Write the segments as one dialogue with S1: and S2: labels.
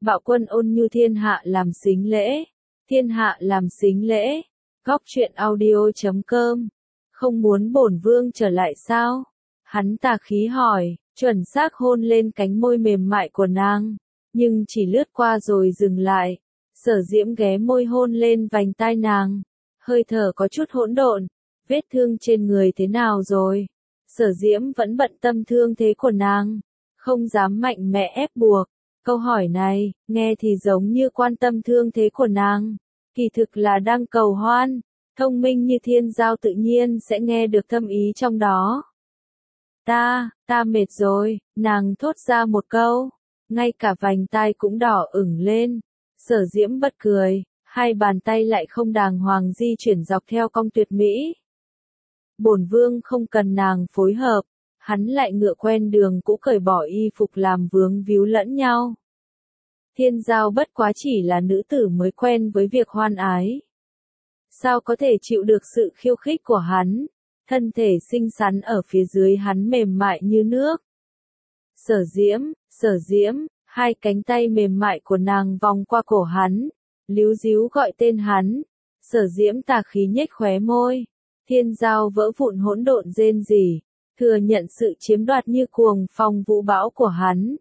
S1: Bạo Quân ôn như thiên hạ làm xính lễ. Thiên hạ làm xính lễ. Góc truyện audio.com. Không muốn bổn vương trở lại sao? Hắn tà khí hỏi, chuẩn xác hôn lên cánh môi mềm mại của nàng, nhưng chỉ lướt qua rồi dừng lại. Sở Diễm ghé môi hôn lên vành tai nàng, hơi thở có chút hỗn độn. Vết thương trên người thế nào rồi? Sở Diễm vẫn bận tâm thương thế của nàng, không dám mạnh mẽ ép buộc. Câu hỏi này, nghe thì giống như quan tâm thương thế của nàng, kỳ thực là đang cầu hoan. Thông minh như Thiên Giao tự nhiên sẽ nghe được thâm ý trong đó. Ta mệt rồi, nàng thốt ra một câu, ngay cả vành tai cũng đỏ ửng lên. Sở Diễm bật cười, hai bàn tay lại không đàng hoàng di chuyển dọc theo cong tuyệt mỹ. Bổn vương không cần nàng phối hợp, hắn lại ngựa quen đường cũ cởi bỏ y phục làm vướng víu lẫn nhau. Thiên Giao bất quá chỉ là nữ tử mới quen với việc hoan ái. Sao có thể chịu được sự khiêu khích của hắn? Thân thể xinh xắn ở phía dưới hắn mềm mại như nước. Sở Diễm, hai cánh tay mềm mại của nàng vòng qua cổ hắn, líu díu gọi tên hắn. Sở Diễm tà khí nhếch khóe môi. Thiên Giao vỡ vụn hỗn độn rên rỉ, thừa nhận sự chiếm đoạt như cuồng phong vũ bão của hắn.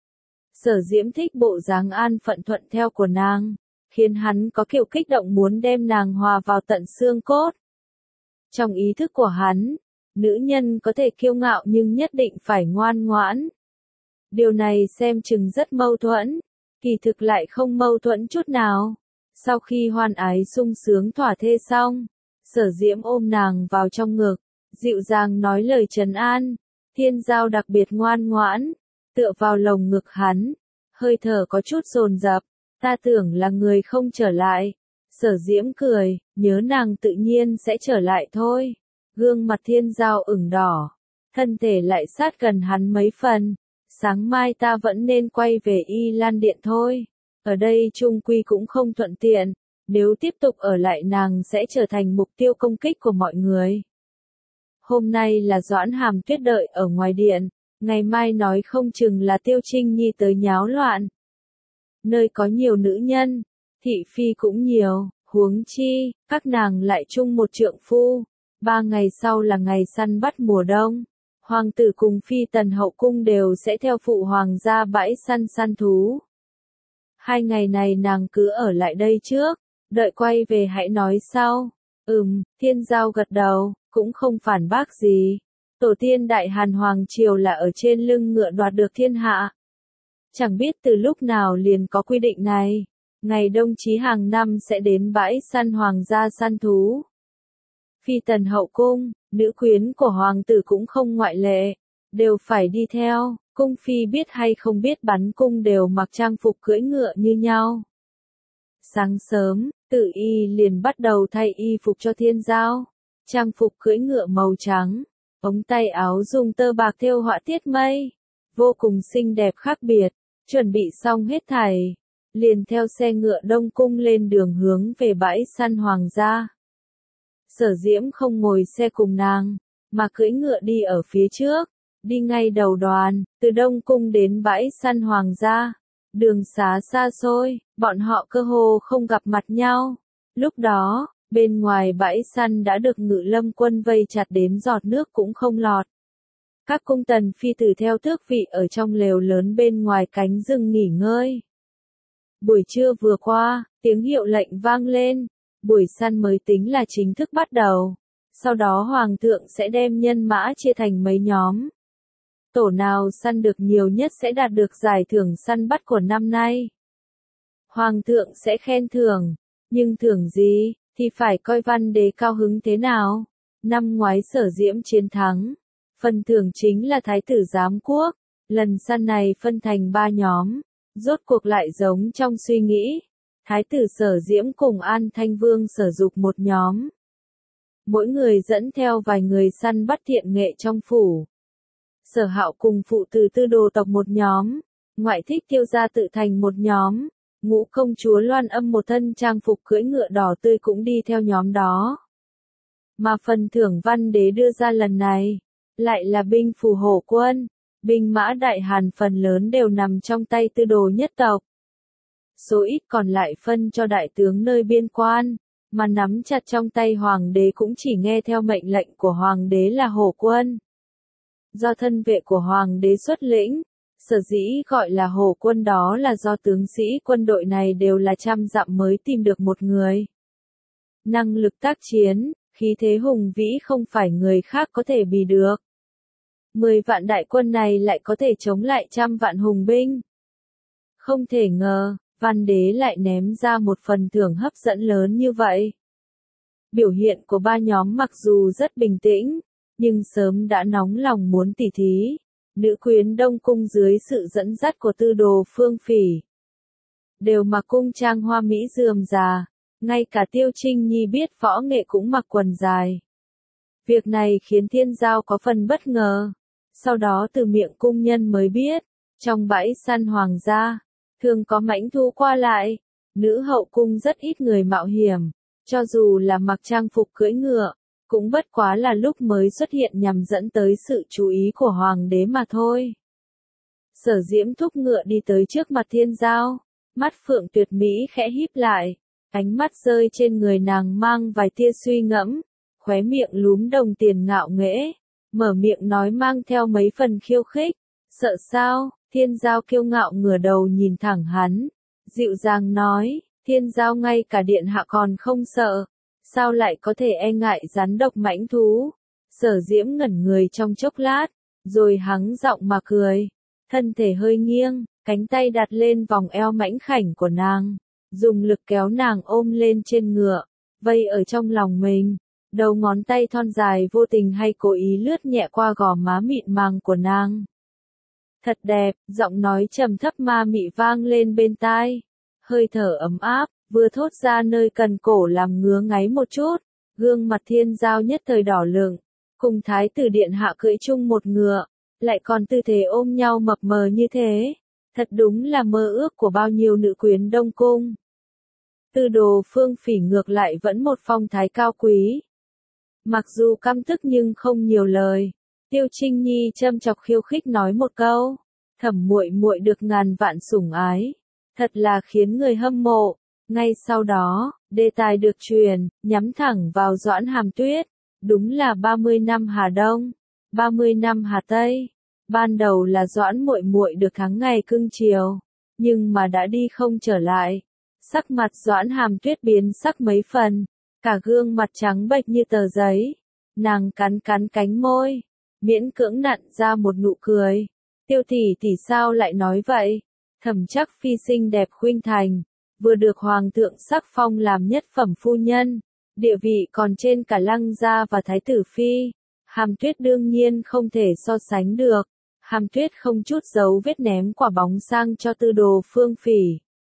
S1: Sở Diễm thích bộ dáng an phận thuận theo của nàng, khiến hắn có kiểu kích động muốn đem nàng hòa vào tận xương cốt. Trong ý thức của hắn, nữ nhân có thể kiêu ngạo nhưng nhất định phải ngoan ngoãn. Điều này xem chừng rất mâu thuẫn, kỳ thực lại không mâu thuẫn chút nào. Sau khi hoan ái sung sướng thỏa thê xong, Sở Diễm ôm nàng vào trong ngực, dịu dàng nói lời trấn an. Thiên Giao đặc biệt ngoan ngoãn, tựa vào lồng ngực hắn, hơi thở có chút dồn dập. Ta tưởng là người không trở lại. Sở Diễm cười, nhớ nàng tự nhiên sẽ trở lại thôi. Gương mặt Thiên Giao ửng đỏ, thân thể lại sát gần hắn mấy phần. Sáng mai ta vẫn nên quay về Y Lan Điện thôi. Ở đây chung quy cũng không thuận tiện, nếu tiếp tục ở lại nàng sẽ trở thành mục tiêu công kích của mọi người. Hôm nay là Doãn Hàm Tuyết đợi ở ngoài điện, ngày mai nói không chừng là Tiêu Trinh Nhi tới nháo loạn. Nơi có nhiều nữ nhân, thị phi cũng nhiều, huống chi, các nàng lại chung một trượng phu. 3 ngày sau là ngày săn bắt mùa đông. Hoàng tử cùng phi tần hậu cung đều sẽ theo phụ hoàng ra bãi săn thú. 2 ngày này nàng cứ ở lại đây trước, đợi quay về hãy nói sau. Thiên Giao gật đầu, cũng không phản bác gì. Tổ tiên Đại Hàn Hoàng Triều là ở trên lưng ngựa đoạt được thiên hạ. Chẳng biết từ lúc nào liền có quy định này, ngày đông chí hàng năm sẽ đến bãi săn hoàng gia săn thú. Phi tần hậu cung, nữ quyến của hoàng tử cũng không ngoại lệ, đều phải đi theo. Cung phi biết hay không biết bắn cung đều mặc trang phục cưỡi ngựa như nhau. Sáng sớm, Tử Y liền bắt đầu thay y phục cho Thiên Giao. Trang phục cưỡi ngựa màu trắng, ống tay áo dùng tơ bạc thêu họa tiết mây, vô cùng xinh đẹp khác biệt. Chuẩn bị xong hết thảy, liền theo xe ngựa đông cung lên đường hướng về bãi săn hoàng gia. Sở Diễm không ngồi xe cùng nàng, mà cưỡi ngựa đi ở phía trước, đi ngay đầu đoàn, từ đông cung đến bãi săn hoàng gia. Đường xá xa xôi, bọn họ cơ hồ không gặp mặt nhau. Lúc đó, bên ngoài bãi săn đã được Ngự Lâm quân vây chặt đến giọt nước cũng không lọt. Các cung tần phi tử theo tước vị ở trong lều lớn bên ngoài cánh rừng nghỉ ngơi. Buổi trưa vừa qua, tiếng hiệu lệnh vang lên, buổi săn mới tính là chính thức bắt đầu. Sau đó hoàng thượng sẽ đem nhân mã chia thành mấy nhóm. Tổ nào săn được nhiều nhất sẽ đạt được giải thưởng săn bắt của năm nay. Hoàng thượng sẽ khen thưởng, nhưng thưởng gì, thì phải coi văn đế cao hứng thế nào. Năm ngoái Sở Diễm chiến thắng. Phần thưởng chính là Thái tử giám quốc, lần săn này phân thành 3 nhóm, rốt cuộc lại giống trong suy nghĩ. Thái tử Sở Diễm cùng An Thanh Vương Sở Dục một nhóm. Mỗi người dẫn theo vài người săn bắt thiện nghệ trong phủ. Sở Hạo cùng phụ tử Tư Đồ tộc một nhóm, ngoại thích Tiêu gia tự thành một nhóm, Ngũ công chúa Loan Âm một thân trang phục cưỡi ngựa đỏ tươi cũng đi theo nhóm đó. Mà phần thưởng văn đế đưa ra lần này lại là binh phù hổ quân, binh mã Đại Hàn phần lớn đều nằm trong tay Tư Đồ nhất tộc. số ít còn lại phân cho đại tướng nơi biên quan, mà nắm chặt trong tay hoàng đế cũng chỉ nghe theo mệnh lệnh của hoàng đế là hổ quân. Do thân vệ của hoàng đế xuất lĩnh, sở dĩ gọi là hổ quân đó là do tướng sĩ quân đội này đều là trăm dặm mới tìm được một người. Năng lực tác chiến, khí thế hùng vĩ không phải người khác có thể bì được. 10 vạn đại quân này lại có thể chống lại trăm vạn hùng binh. Không thể ngờ, văn đế lại ném ra một phần thưởng hấp dẫn lớn như vậy. Biểu hiện của ba nhóm mặc dù rất bình tĩnh, nhưng sớm đã nóng lòng muốn tỉ thí. Nữ quyến Đông Cung dưới sự dẫn dắt của tư đồ Phương Phỉ đều mặc cung trang hoa mỹ rườm rà, ngay cả Tiêu Trinh Nhi biết võ nghệ cũng mặc quần dài. Việc này khiến Thiên Giao có phần bất ngờ, sau đó từ miệng cung nhân mới biết, trong bãi săn hoàng gia, thường có mãnh thú qua lại, nữ hậu cung rất ít người mạo hiểm, cho dù là mặc trang phục cưỡi ngựa, cũng bất quá là lúc mới xuất hiện nhằm dẫn tới sự chú ý của hoàng đế mà thôi. Sở Diễm thúc ngựa đi tới trước mặt Thiên Giao, mắt phượng tuyệt mỹ khẽ híp lại, ánh mắt rơi trên người nàng mang vài tia suy ngẫm, khóe miệng lúm đồng tiền ngạo nghễ, mở miệng nói mang theo mấy phần khiêu khích. Sợ sao? Thiên Giao kiêu ngạo ngửa đầu nhìn thẳng hắn, dịu dàng nói, Thiên Giao ngay cả điện hạ còn không sợ, sao lại có thể e ngại rắn độc mãnh thú? Sở Diễm ngẩn người trong chốc lát, rồi hắng giọng mà cười, thân thể hơi nghiêng, cánh tay đặt lên vòng eo mãnh khảnh của nàng, dùng lực kéo nàng ôm lên trên ngựa, vây ở trong lòng mình, đầu ngón tay thon dài vô tình hay cố ý lướt nhẹ qua gò má mịn màng của nàng. Thật đẹp, giọng nói trầm thấp ma mị vang lên bên tai, hơi thở ấm áp, vừa thốt ra nơi cần cổ làm ngứa ngáy một chút, gương mặt Thiên Giao nhất thời đỏ lửng, cùng thái tử điện hạ cưỡi chung một ngựa, lại còn tư thế ôm nhau mập mờ như thế, thật đúng là mơ ước của bao nhiêu nữ quyến Đông Cung. Tư đồ Phương Phỉ ngược lại vẫn một phong thái cao quý. Mặc dù căm tức nhưng không nhiều lời. Tiêu Trinh Nhi châm chọc khiêu khích nói một câu, Thẩm muội muội được ngàn vạn sủng ái, thật là khiến người hâm mộ. Ngay sau đó, đề tài được truyền, nhắm thẳng vào Doãn Hàm Tuyết, đúng là 30 năm Hà Đông, 30 năm Hà Tây. Ban đầu là Doãn muội muội được tháng ngày cưng chiều, nhưng mà đã đi không trở lại. Sắc mặt Doãn Hàm Tuyết biến sắc mấy phần, cả gương mặt trắng bệch như tờ giấy. Nàng cắn cắn cánh môi, miễn cưỡng nặn ra một nụ cười. Tiêu tỷ tỷ sao lại nói vậy? Thẩm Trắc Phi xinh đẹp khuynh thành, vừa được hoàng thượng sắc phong làm nhất phẩm phu nhân, địa vị còn trên cả Lăng gia và Thái tử phi. Hàm Tuyết đương nhiên không thể so sánh được. Hàm Tuyết không chút giấu vết ném quả bóng sang cho tư đồ Phương Phỉ.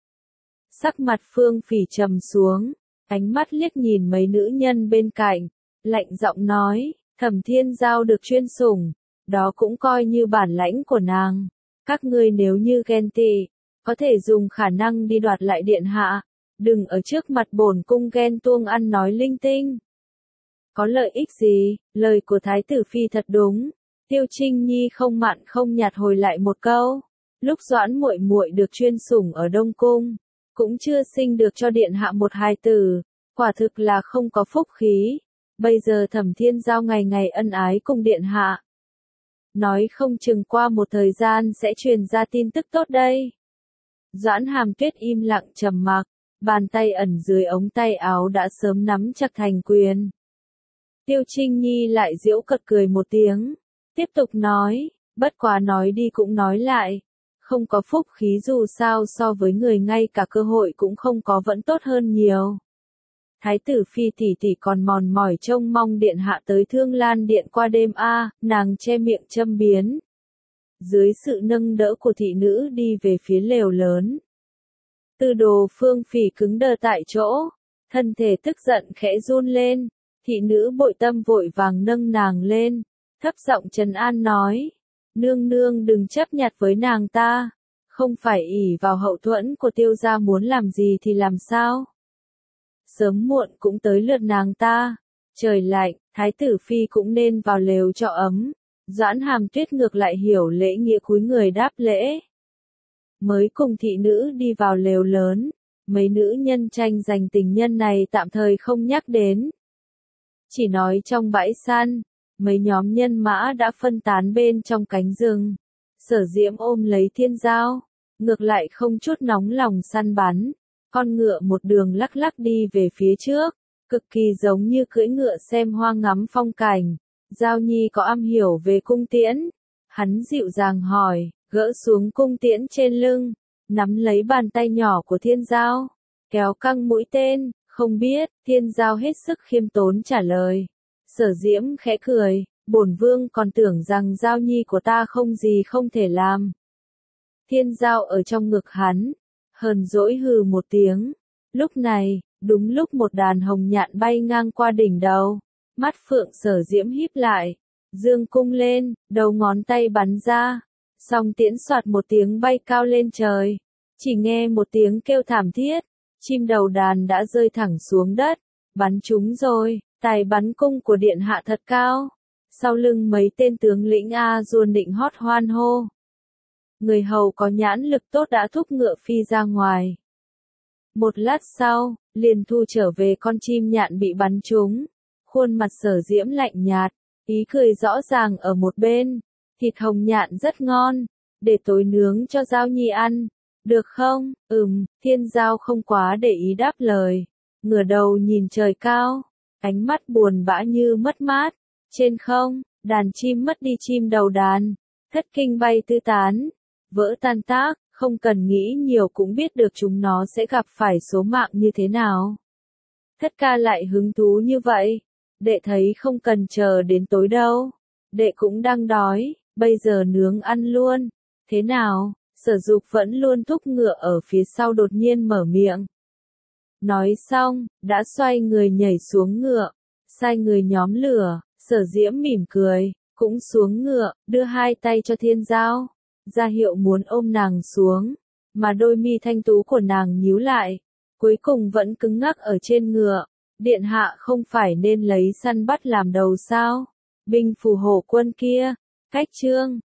S1: Sắc mặt Phương Phỉ trầm xuống, ánh mắt liếc nhìn mấy nữ nhân bên cạnh, lạnh giọng nói, Thẩm Thiên Giao được chuyên sủng, đó cũng coi như bản lãnh của nàng. Các ngươi nếu như ghen tị, có thể dùng khả năng đi đoạt lại điện hạ, đừng ở trước mặt bổn cung ghen tuông ăn nói linh tinh. Có lợi ích gì? Lời của Thái tử phi thật đúng. Tiêu Trinh Nhi không mặn không nhạt hồi lại một câu. Lúc Doãn muội muội được chuyên sủng ở Đông Cung, cũng chưa sinh được cho điện hạ một hài tử, quả thực là không có phúc khí. Bây giờ Thẩm Thiên Giao ngày ngày ân ái cùng điện hạ, nói không chừng qua một thời gian sẽ truyền ra tin tức tốt đây. Doãn Hàm Tuyết im lặng trầm mặc, bàn tay ẩn dưới ống tay áo đã sớm nắm chặt thành quyền. Tiêu Trinh Nhi lại giễu cợt cười một tiếng, tiếp tục nói, bất quá nói đi cũng nói lại, không có phúc khí dù sao so với người ngay cả cơ hội cũng không có vẫn tốt hơn nhiều. Thái tử phi tỷ tỷ còn mòn mỏi trông mong điện hạ tới Thương Lan điện qua đêm a, nàng che miệng châm biếm. Dưới sự nâng đỡ của thị nữ đi về phía lều lớn. Tư đồ Phương Phỉ cứng đờ tại chỗ, thân thể tức giận khẽ run lên, thị nữ bội tâm vội vàng nâng nàng lên, thấp giọng trấn an nói, nương nương đừng chấp nhặt với nàng ta, không phải ỷ vào hậu thuẫn của Tiêu gia muốn làm gì thì làm sao. Sớm muộn cũng tới lượt nàng ta, trời lạnh, Thái tử phi cũng nên vào lều cho ấm. Doãn Hàm Tuyết ngược lại hiểu lễ nghĩa cúi người đáp lễ. mới cùng thị nữ đi vào lều lớn. Mấy nữ nhân tranh giành tình nhân này tạm thời không nhắc đến. Chỉ nói trong bãi săn, mấy nhóm nhân mã đã phân tán bên trong cánh rừng. Sở Diễm ôm lấy Thiên Giao, ngược lại không chút nóng lòng săn bắn. Con ngựa một đường lắc lắc đi về phía trước, cực kỳ giống như cưỡi ngựa xem hoa ngắm phong cảnh. Giao Nhi có am hiểu về cung tiễn. Hắn dịu dàng hỏi, gỡ xuống cung tiễn trên lưng, nắm lấy bàn tay nhỏ của Thiên Giao, kéo căng mũi tên, không biết. Thiên Giao hết sức khiêm tốn trả lời. Sở Diễm khẽ cười, bổn vương còn tưởng rằng Giao Nhi của ta không gì không thể làm. Thiên Giao ở trong ngực hắn, hờn dỗi hừ một tiếng. Lúc này, đúng lúc một đàn hồng nhạn bay ngang qua đỉnh đầu, mắt phượng Sở Diễm híp lại, dương cung lên, đầu ngón tay bắn ra, song tiễn soạt một tiếng bay cao lên trời. Chỉ nghe một tiếng kêu thảm thiết, chim đầu đàn đã rơi thẳng xuống đất. Bắn trúng rồi, tài bắn cung của điện hạ thật cao. Sau lưng mấy tên tướng lĩnh A Duôn định hót hoan hô. Người hầu có nhãn lực tốt đã thúc ngựa phi ra ngoài. Một lát sau, liền thu trở về con chim nhạn bị bắn trúng. Khuôn mặt Sở Diễm lạnh nhạt, ý cười rõ ràng ở một bên. Thịt hồng nhạn rất ngon, để tối nướng cho Giao Nhi ăn. Được không? Thiên Giao không quá để ý đáp lời. Ngửa đầu nhìn trời cao, ánh mắt buồn bã như mất mát. Trên không, đàn chim mất đi chim đầu đàn, thất kinh bay tứ tán, vỡ tan tác, không cần nghĩ nhiều cũng biết được chúng nó sẽ gặp phải số mạng như thế nào. Thất ca lại hứng thú như vậy, đệ thấy không cần chờ đến tối đâu, đệ cũng đang đói, bây giờ nướng ăn luôn. Thế nào? Sở Dục vẫn luôn thúc ngựa ở phía sau đột nhiên mở miệng. Nói xong, đã xoay người nhảy xuống ngựa, sai người nhóm lửa. Sở Diễm mỉm cười, cũng xuống ngựa, đưa hai tay cho Thiên Giao, ra hiệu muốn ôm nàng xuống, mà đôi mi thanh tú của nàng nhíu lại, cuối cùng vẫn cứng ngắc ở trên ngựa. Điện hạ không phải nên lấy săn bắt làm đầu sao? Binh phù hộ quân kia, cách chương